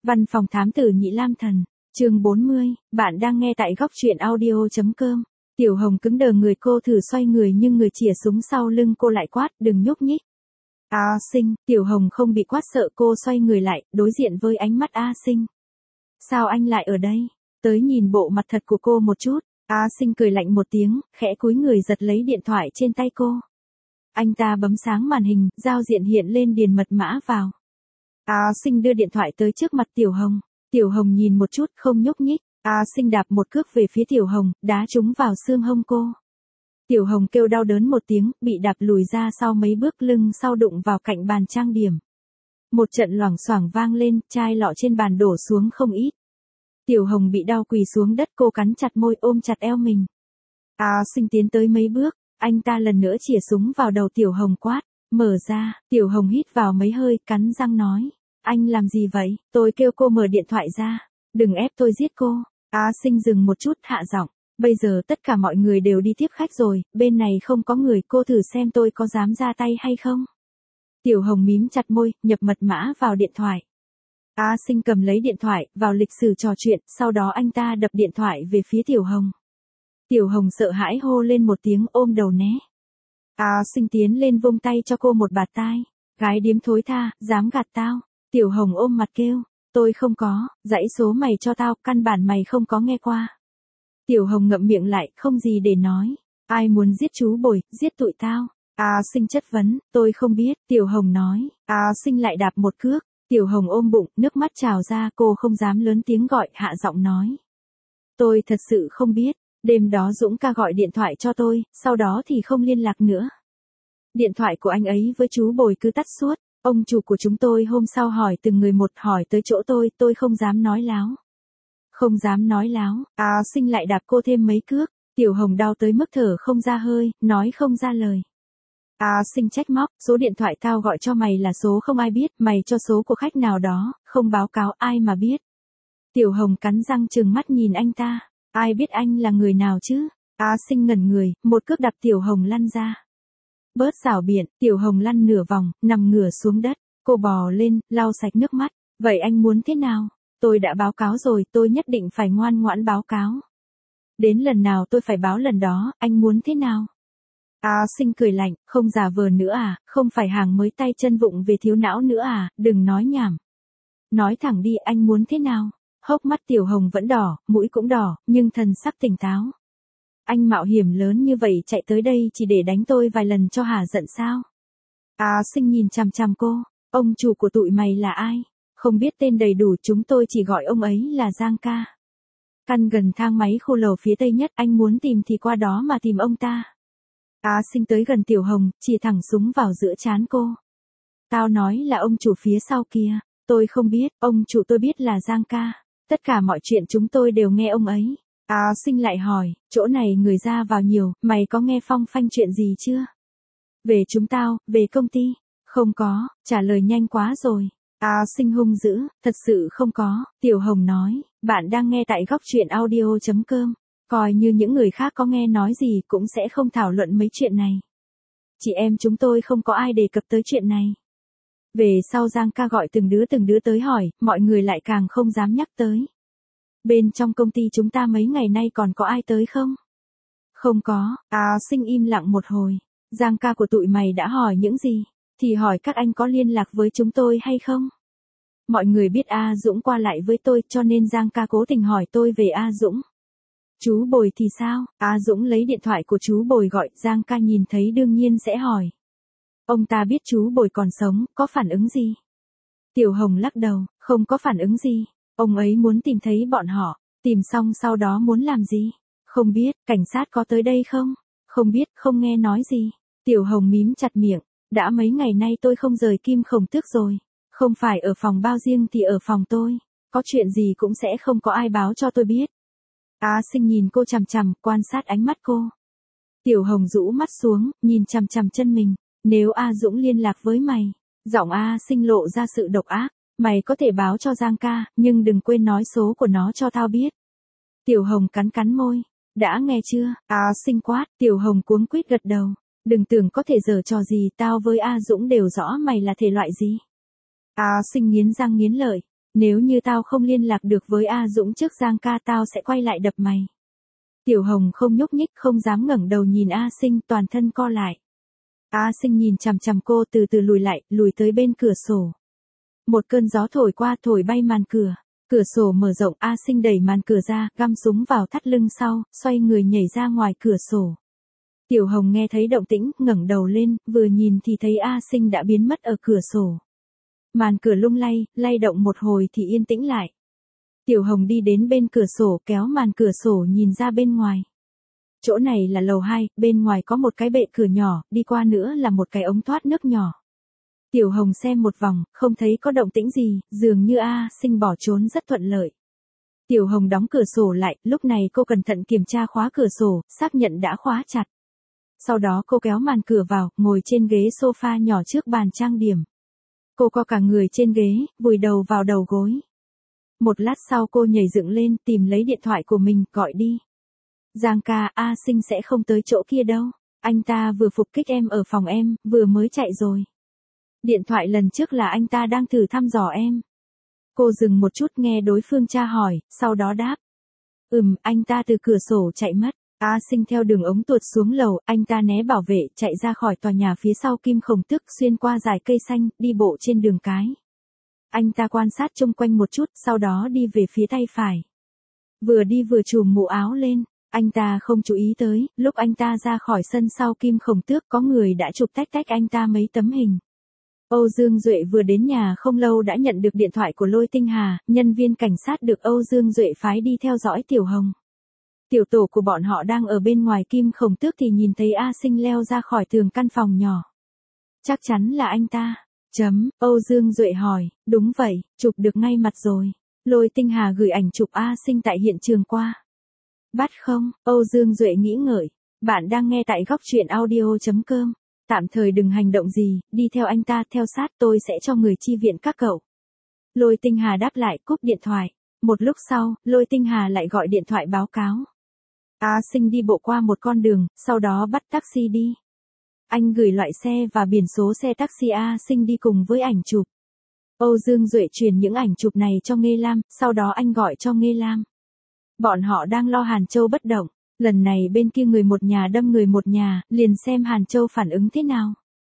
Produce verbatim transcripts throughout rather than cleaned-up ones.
Văn phòng thám tử Nhị Lam Thần, chương bốn mươi, bạn đang nghe tại góc truyện audio.com. Tiểu Hồng cứng đờ người, cô thử xoay người nhưng người chìa súng sau lưng cô lại quát, đừng nhúc nhích. A Sinh, Tiểu Hồng không bị quát sợ, cô xoay người lại, đối diện với ánh mắt A Sinh. Sao anh lại ở đây? Tới nhìn bộ mặt thật của cô một chút. A Sinh cười lạnh một tiếng, khẽ cúi người giật lấy điện thoại trên tay cô. Anh ta bấm sáng màn hình, giao diện hiện lên điền mật mã vào. A Sinh đưa điện thoại tới trước mặt Tiểu Hồng. Tiểu Hồng nhìn một chút, không nhúc nhích. A Sinh đạp một cước về phía Tiểu Hồng, đá trúng vào xương hông cô. Tiểu Hồng kêu đau đớn một tiếng, bị đạp lùi ra sau mấy bước, lưng sau đụng vào cạnh bàn trang điểm. Một trận loảng xoảng vang lên, chai lọ trên bàn đổ xuống không ít. Tiểu Hồng bị đau quỳ xuống đất, cô cắn chặt môi, ôm chặt eo mình. A Sinh tiến tới mấy bước, anh ta lần nữa chĩa súng vào đầu Tiểu Hồng, quát, mở ra. Tiểu Hồng hít vào mấy hơi, cắn răng nói, anh làm gì vậy? Tôi kêu cô mở điện thoại ra, đừng ép tôi giết cô. A Sinh dừng một chút, hạ giọng, bây giờ tất cả mọi người đều đi tiếp khách rồi, bên này không có người, cô thử xem tôi có dám ra tay hay không. Tiểu Hồng mím chặt môi, nhập mật mã vào điện thoại. A Sinh cầm lấy điện thoại, vào lịch sử trò chuyện, sau đó anh ta đập điện thoại về phía Tiểu Hồng. Tiểu Hồng sợ hãi hô lên một tiếng, ôm đầu né. A Sinh tiến lên vung tay cho cô một bạt tai. Gái điếm thối tha, dám gạt tao. Tiểu Hồng ôm mặt kêu, tôi không có, dãy số mày cho tao, căn bản mày không có nghe qua. Tiểu Hồng ngậm miệng lại, không gì để nói. Ai muốn giết chú Bồi, giết tụi tao. A Sinh chất vấn, tôi không biết. Tiểu Hồng nói. A Sinh lại đạp một cước. Tiểu Hồng ôm bụng, nước mắt trào ra, cô không dám lớn tiếng gọi, hạ giọng nói. Tôi thật sự không biết, đêm đó Dũng ca gọi điện thoại cho tôi, sau đó thì không liên lạc nữa. Điện thoại của anh ấy với chú Bồi cứ tắt suốt, ông chủ của chúng tôi hôm sau hỏi từng người một, hỏi tới chỗ tôi, tôi không dám nói láo. Không dám nói láo. A Sinh lại đạp cô thêm mấy cước, Tiểu Hồng đau tới mức thở không ra hơi, nói không ra lời. A Sinh trách móc, số điện thoại tao gọi cho mày là số không ai biết, mày cho số của khách nào đó, không báo cáo ai mà biết. Tiểu Hồng cắn răng trừng mắt nhìn anh ta, ai biết anh là người nào chứ? A Sinh ngẩn người, một cước đạp Tiểu Hồng lăn ra. Bớt rảo biện, Tiểu Hồng lăn nửa vòng, nằm ngửa xuống đất, cô bò lên, lau sạch nước mắt, vậy anh muốn thế nào? Tôi đã báo cáo rồi, tôi nhất định phải ngoan ngoãn báo cáo. Đến lần nào tôi phải báo lần đó, anh muốn thế nào? A Sinh cười lạnh, không giả vờ nữa à, không phải hàng mới tay chân vụng về thiếu não nữa à, đừng nói nhảm. Nói thẳng đi, anh muốn thế nào? Hốc mắt Tiểu Hồng vẫn đỏ, mũi cũng đỏ, nhưng thần sắc tỉnh táo. Anh mạo hiểm lớn như vậy chạy tới đây chỉ để đánh tôi vài lần cho hả giận sao? A Sinh nhìn chằm chằm cô, ông chủ của tụi mày là ai? Không biết tên đầy đủ, chúng tôi chỉ gọi ông ấy là Giang ca. Căn gần thang máy khu lầu phía tây nhất, anh muốn tìm thì qua đó mà tìm ông ta. A Sinh tới gần Tiểu Hồng, chỉ thẳng súng vào giữa trán cô. Tao nói là ông chủ phía sau kia, tôi không biết, ông chủ tôi biết là Giang ca. Tất cả mọi chuyện chúng tôi đều nghe ông ấy. A Sinh lại hỏi, chỗ này người ra vào nhiều, mày có nghe phong phanh chuyện gì chưa? Về chúng tao, về công ty. Không có, trả lời nhanh quá rồi. A Sinh hung dữ, thật sự không có. Tiểu Hồng nói, bạn đang nghe tại góc truyện audio.com. Coi như những người khác có nghe nói gì cũng sẽ không thảo luận mấy chuyện này. Chị em chúng tôi không có ai đề cập tới chuyện này. Về sau Giang ca gọi từng đứa từng đứa tới hỏi, mọi người lại càng không dám nhắc tới. Bên trong công ty chúng ta mấy ngày nay còn có ai tới không? Không có. A Sinh im lặng một hồi. Giang ca của tụi mày đã hỏi những gì? Thì hỏi các anh có liên lạc với chúng tôi hay không? Mọi người biết A Dũng qua lại với tôi cho nên Giang ca cố tình hỏi tôi về A Dũng. Chú Bồi thì sao? A Dũng lấy điện thoại của chú Bồi gọi, Giang ca nhìn thấy đương nhiên sẽ hỏi. Ông ta biết chú Bồi còn sống, có phản ứng gì? Tiểu Hồng lắc đầu, không có phản ứng gì. Ông ấy muốn tìm thấy bọn họ, tìm xong sau đó muốn làm gì? Không biết, cảnh sát có tới đây không? Không biết, không nghe nói gì. Tiểu Hồng mím chặt miệng, đã mấy ngày nay tôi không rời Kim Khổng Tước rồi. Không phải ở phòng bao riêng thì ở phòng tôi. Có chuyện gì cũng sẽ không có ai báo cho tôi biết. A Sinh nhìn cô chằm chằm, quan sát ánh mắt cô. Tiểu Hồng rũ mắt xuống, nhìn chằm chằm chân mình. Nếu A Dũng liên lạc với mày, giọng A Sinh lộ ra sự độc ác. Mày có thể báo cho Giang ca, nhưng đừng quên nói số của nó cho tao biết. Tiểu Hồng cắn cắn môi. Đã nghe chưa? A Sinh quát. Tiểu Hồng cuống quýt gật đầu. Đừng tưởng có thể giở trò gì, tao với A Dũng đều rõ mày là thể loại gì. A Sinh nghiến răng nghiến lợi. Nếu như tao không liên lạc được với A Dũng trước Giang ca tao sẽ quay lại đập mày. Tiểu Hồng không nhúc nhích, không dám ngẩng đầu nhìn A Sinh, toàn thân co lại. A Sinh nhìn chằm chằm cô, từ từ lùi lại, lùi tới bên cửa sổ. Một cơn gió thổi qua, thổi bay màn cửa. Cửa sổ mở rộng, A Sinh đẩy màn cửa ra, găm súng vào thắt lưng sau, xoay người nhảy ra ngoài cửa sổ. Tiểu Hồng nghe thấy động tĩnh, ngẩng đầu lên, vừa nhìn thì thấy A Sinh đã biến mất ở cửa sổ. Màn cửa lung lay, lay động một hồi thì yên tĩnh lại. Tiểu Hồng đi đến bên cửa sổ, kéo màn cửa sổ nhìn ra bên ngoài. Chỗ này là lầu hai, bên ngoài có một cái bệ cửa nhỏ, đi qua nữa là một cái ống thoát nước nhỏ. Tiểu Hồng xem một vòng, không thấy có động tĩnh gì, dường như A Sinh bỏ trốn rất thuận lợi. Tiểu Hồng đóng cửa sổ lại, lúc này cô cẩn thận kiểm tra khóa cửa sổ, xác nhận đã khóa chặt. Sau đó cô kéo màn cửa vào, ngồi trên ghế sofa nhỏ trước bàn trang điểm. Cô co cả người trên ghế, vùi đầu vào đầu gối. Một lát sau cô nhảy dựng lên, tìm lấy điện thoại của mình, gọi đi. Giang ca, A Sinh sẽ không tới chỗ kia đâu. Anh ta vừa phục kích em ở phòng em, vừa mới chạy rồi. Điện thoại lần trước là anh ta đang thử thăm dò em. Cô dừng một chút nghe đối phương tra hỏi, sau đó đáp. Ừm, anh ta từ cửa sổ chạy mất. A Sinh theo đường ống tuột xuống lầu, anh ta né bảo vệ, chạy ra khỏi tòa nhà phía sau Kim Khổng Tước, xuyên qua dải cây xanh, đi bộ trên đường cái. Anh ta quan sát chung quanh một chút, sau đó đi về phía tay phải. Vừa đi vừa chùm mũ áo lên, anh ta không chú ý tới, lúc anh ta ra khỏi sân sau Kim Khổng Tước có người đã chụp tách tách anh ta mấy tấm hình. Âu Dương Duệ vừa đến nhà không lâu đã nhận được điện thoại của Lôi Tinh Hà, nhân viên cảnh sát được Âu Dương Duệ phái đi theo dõi Tiểu Hồng. Tiểu tổ của bọn họ đang ở bên ngoài Kim Khổng Tước thì nhìn thấy A Sinh leo ra khỏi tường căn phòng nhỏ. Chắc chắn là anh ta. Chấm, Âu Dương Duệ hỏi, đúng vậy, chụp được ngay mặt rồi. Lôi Tinh Hà gửi ảnh chụp A Sinh tại hiện trường qua. Bắt không? Âu Dương Duệ nghĩ ngợi. Bạn đang nghe tại góc truyện audio chấm com. Tạm thời đừng hành động gì, đi theo anh ta, theo sát, tôi sẽ cho người chi viện các cậu. Lôi Tinh Hà đáp lại, cúp điện thoại. Một lúc sau, Lôi Tinh Hà lại gọi điện thoại báo cáo. A Sinh đi bộ qua một con đường, sau đó bắt taxi đi. Anh gửi loại xe và biển số xe taxi A Sinh đi cùng với ảnh chụp. Âu Dương Duệ truyền những ảnh chụp này cho Nghê Lam, sau đó anh gọi cho Nghê Lam. Bọn họ đang lo Hàn Châu bất động, lần này bên kia người một nhà đâm người một nhà, liền xem Hàn Châu phản ứng thế nào.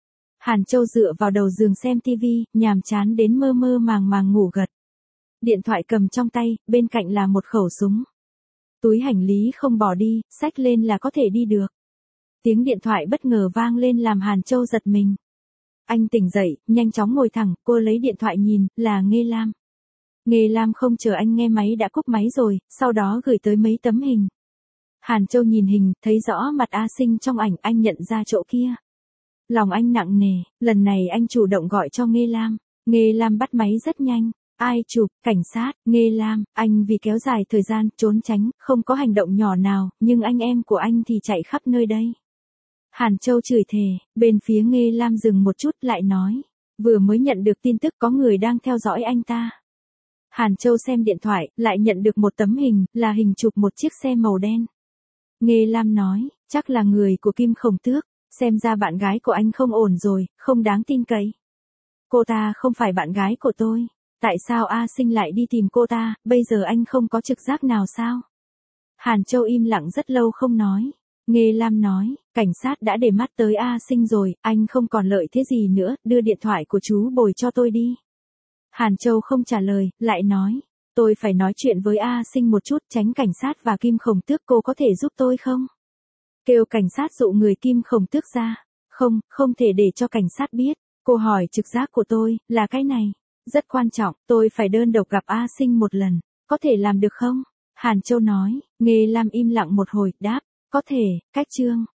Hàn Châu dựa vào đầu giường xem tivi, nhàm chán đến mơ mơ màng màng ngủ gật. Điện thoại cầm trong tay, bên cạnh là một khẩu súng. Túi hành lý không bỏ đi, xách lên là có thể đi được. Tiếng điện thoại bất ngờ vang lên làm Hàn Châu giật mình. Anh tỉnh dậy, nhanh chóng ngồi thẳng, cô lấy điện thoại nhìn, là Nghê Lam. Nghê Lam không chờ anh nghe máy đã cúp máy rồi, sau đó gửi tới mấy tấm hình. Hàn Châu nhìn hình, thấy rõ mặt A Sinh trong ảnh, anh nhận ra chỗ kia. Lòng anh nặng nề, lần này anh chủ động gọi cho Nghê Lam. Nghê Lam bắt máy rất nhanh. Ai chụp? Cảnh sát. Nghê Lam, anh vì kéo dài thời gian, trốn tránh, không có hành động nhỏ nào, nhưng anh em của anh thì chạy khắp nơi đây. Hàn Châu chửi thề, bên phía Nghê Lam dừng một chút lại nói. Vừa mới nhận được tin tức có người đang theo dõi anh ta. Hàn Châu xem điện thoại, lại nhận được một tấm hình, là hình chụp một chiếc xe màu đen. Nghê Lam nói, chắc là người của Kim Khổng Tước, xem ra bạn gái của anh không ổn rồi, không đáng tin cậy. Cô ta không phải bạn gái của tôi. Tại sao A Sinh lại đi tìm cô ta, bây giờ anh không có trực giác nào sao? Hàn Châu im lặng rất lâu không nói. Nghê Lam nói, cảnh sát đã để mắt tới A Sinh rồi, anh không còn lợi thế gì nữa, đưa điện thoại của chú Bồi cho tôi đi. Hàn Châu không trả lời, lại nói, tôi phải nói chuyện với A Sinh một chút, tránh cảnh sát và Kim Khổng Tước, cô có thể giúp tôi không? Kêu cảnh sát dụ người Kim Khổng Tước ra. Không, không thể để cho cảnh sát biết. Cô hỏi trực giác của tôi, là cái này. Rất quan trọng, tôi phải đơn độc gặp A Sinh một lần. Có thể làm được không? Hàn Châu nói. Nghê Lam im lặng một hồi, đáp. Có thể, cách chương.